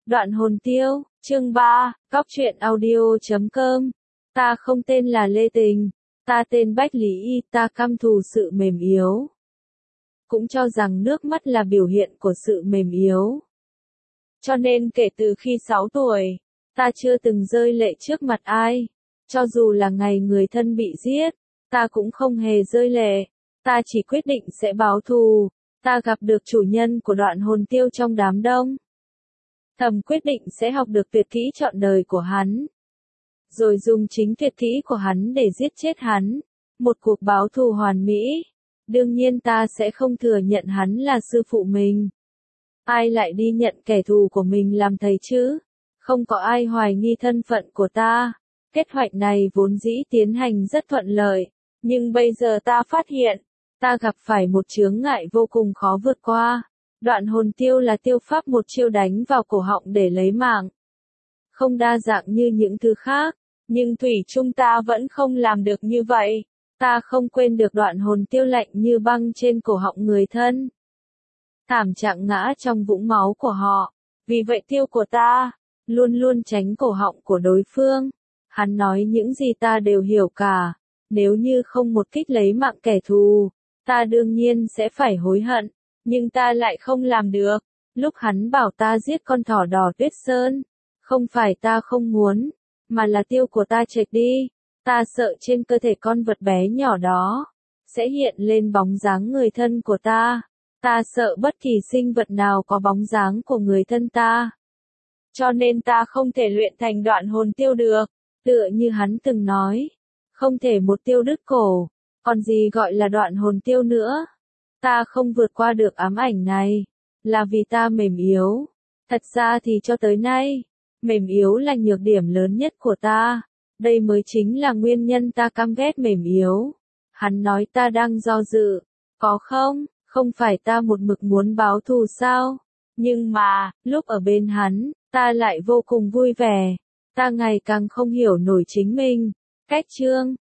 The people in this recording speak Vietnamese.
Đoạn hồn tiêu, chương 3, Cóc truyện audio.com. Ta không tên là Lê Tình, ta tên Bách Lý Y, ta căm thù sự mềm yếu. Cũng cho rằng nước mắt là biểu hiện của sự mềm yếu. Cho nên kể từ khi 6 tuổi, ta chưa từng rơi lệ trước mặt ai. Cho dù là ngày người thân bị giết, ta cũng không hề rơi lệ. Ta chỉ quyết định sẽ báo thù. Ta gặp được chủ nhân của đoạn hồn tiêu trong đám đông. Thầm quyết định sẽ học được tuyệt kỹ trọn đời của hắn. Rồi dùng chính tuyệt kỹ của hắn để giết chết hắn. Một cuộc báo thù hoàn mỹ. Đương nhiên ta sẽ không thừa nhận hắn là sư phụ mình. Ai lại đi nhận kẻ thù của mình làm thầy chứ? Không có ai hoài nghi thân phận của ta. Kế hoạch này vốn dĩ tiến hành rất thuận lợi. Nhưng bây giờ ta phát hiện, ta gặp phải một chướng ngại vô cùng khó vượt qua. Đoạn hồn tiêu là tiêu pháp một chiêu đánh vào cổ họng để lấy mạng. Không đa dạng như những thứ khác, nhưng thủy chung ta vẫn không làm được như vậy. Ta không quên được đoạn hồn tiêu lạnh như băng trên cổ họng người thân. Thảm trạng ngã trong vũng máu của họ. Vì vậy tiêu của ta, luôn luôn tránh cổ họng của đối phương. Hắn nói những gì ta đều hiểu cả. Nếu như không một kích lấy mạng kẻ thù, ta đương nhiên sẽ phải hối hận. Nhưng ta lại không làm được. Lúc hắn bảo ta giết con thỏ đỏ Tuyết Sơn, không phải ta không muốn, mà là tiêu của ta chệch đi. Ta sợ trên cơ thể con vật bé nhỏ đó sẽ hiện lên bóng dáng người thân của ta. Ta sợ bất kỳ sinh vật nào có bóng dáng của người thân ta. Cho nên ta không thể luyện thành đoạn hồn tiêu được. Tựa như hắn từng nói, không thể một tiêu đứt cổ, còn gì gọi là đoạn hồn tiêu nữa. Ta không vượt qua được ám ảnh này, là vì ta mềm yếu. Thật ra thì cho tới nay, mềm yếu là nhược điểm lớn nhất của ta. Đây mới chính là nguyên nhân ta căm ghét mềm yếu. Hắn nói ta đang do dự. Có không? Không phải ta một mực muốn báo thù sao? Nhưng mà, lúc ở bên hắn, ta lại vô cùng vui vẻ. Ta ngày càng không hiểu nổi chính mình. Cách chương